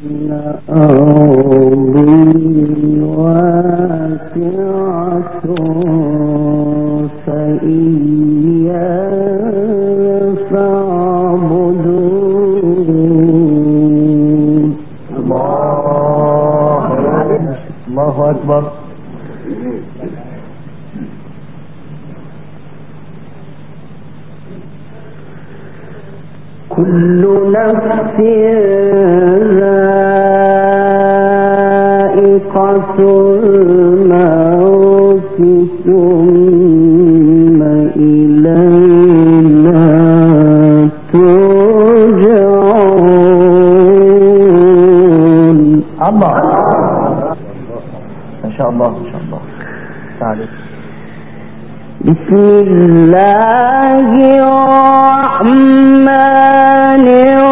الله أكبر. كل نفس ذائقة الموت ثم إلينا ترجعون. الله ما شاء الله ما شاء الله. تعالى. بسم الله الرحمن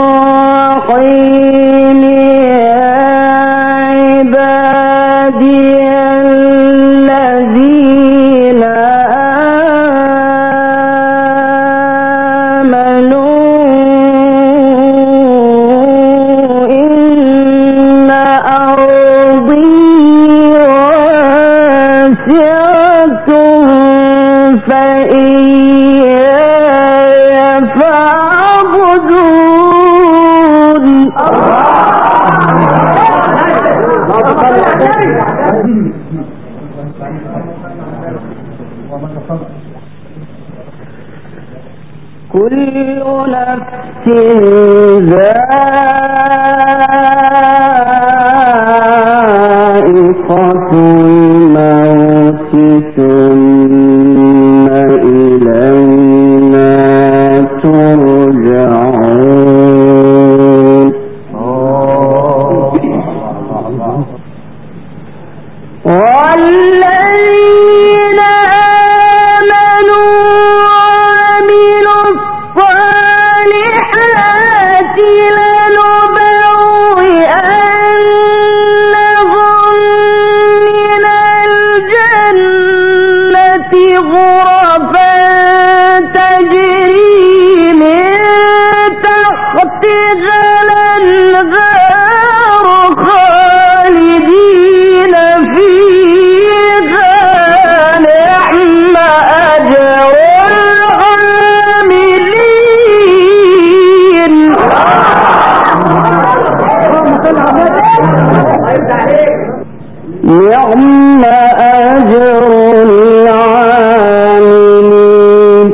الرحيم. يا عبادي الذين آمنوا إن أرضي واسعة فإياي فاعبدون. كل نفس ذائقة الموت ثم إلينا ترجعون. والذين آمنوا وعملوا الصالحات لنبوئنهم من الجنة غرفا تجري من تحتها الأنهار خالدين فيها. نعم أجر العاملين. نعم أجر العاملين.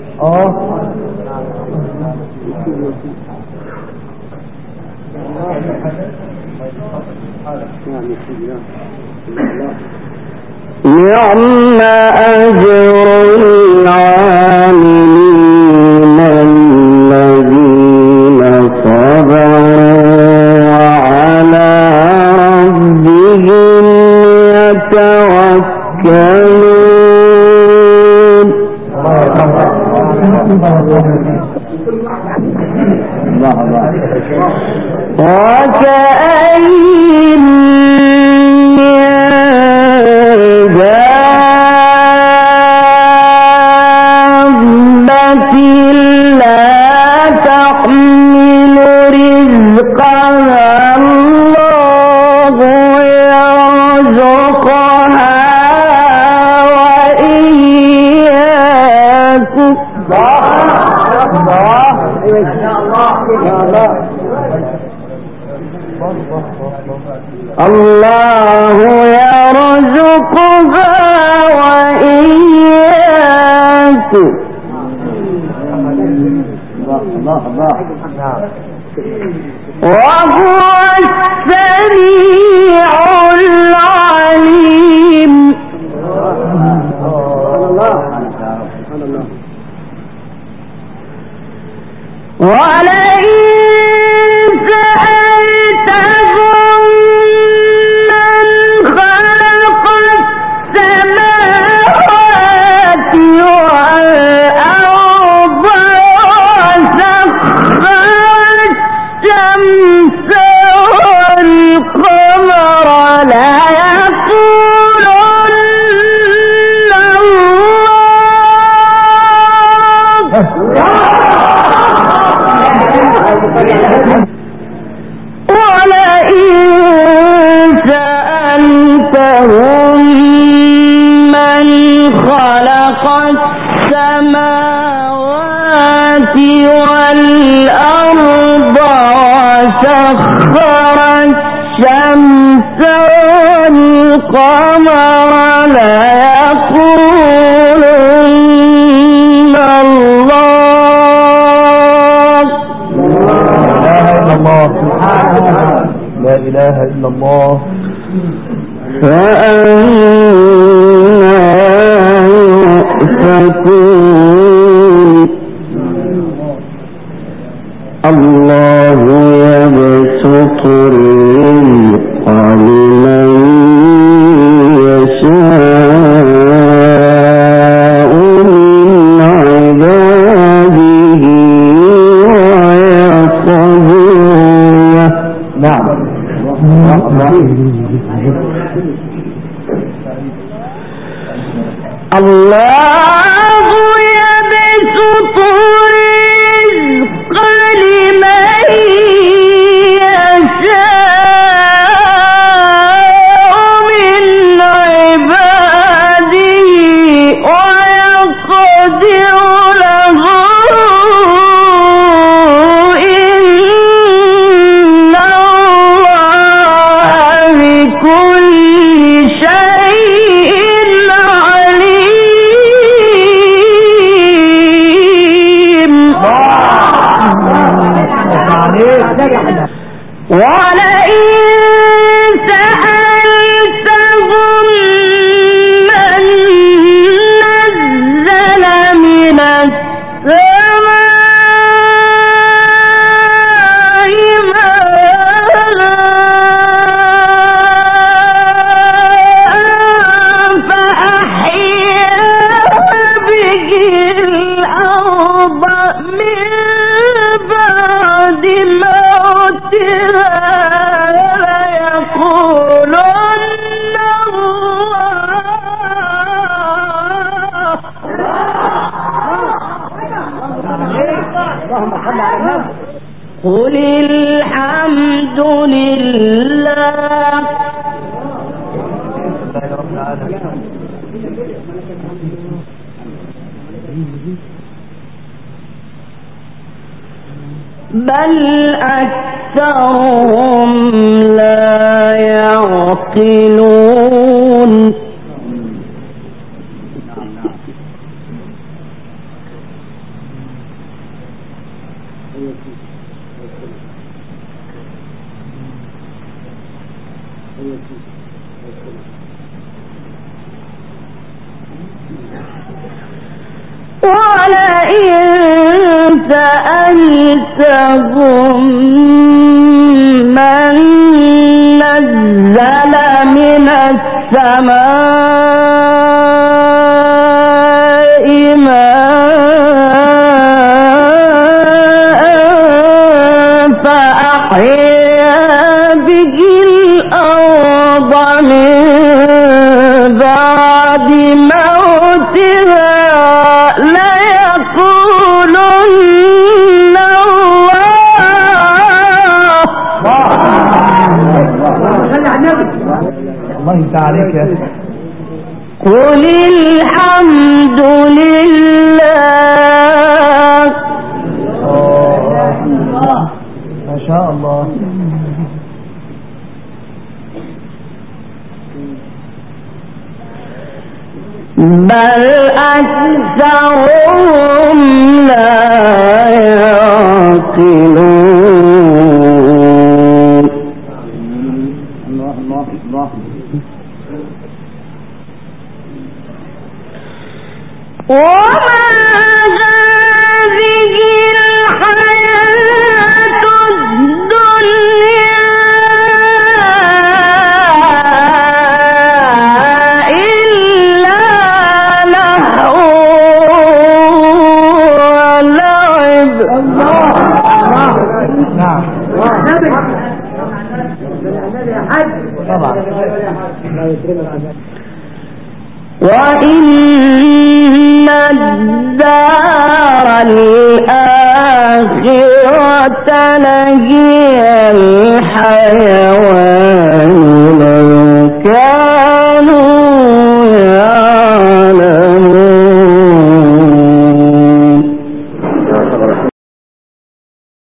نعم أجر العاملين الذين صبروا وعلى ربهم يتوكلون. وكأين دابة لا تحمل رزقها الله يرزقها وإياكم. الله يرزقها وإياكم. وهو السميع العليم. ولئن سألتهم من خلق السماوات والأرض وسخر الشمس والقمر ليقولن الله. ولئن لا إله إلا الله. الله يبسط الرزق لمن يشاء من عباده ويقدر. نعم. الله يبسط الرزق لمن يشاء من عباده ويقدر له إن الله بكل شيء ولئن سألتهم من نزل من السماء ماء فأحيا به الأرض من بعد موتها ليقولن الله. قل الحمد لله. بل أكثرهم لا يعقلون. ولئن سألتهم من نزل من السماء ماء فأحيا به الأرض من بعد موتها ليقولن الله يسعدك يا أخي. قل الحمد لله. ما شاء الله. بل أكثرهم لا يعقلون. الله. وما هذه الحياة الدنيا إلا لهو ولعب. نعم. طبعا. وإن الدار الآخرة لهي الحياة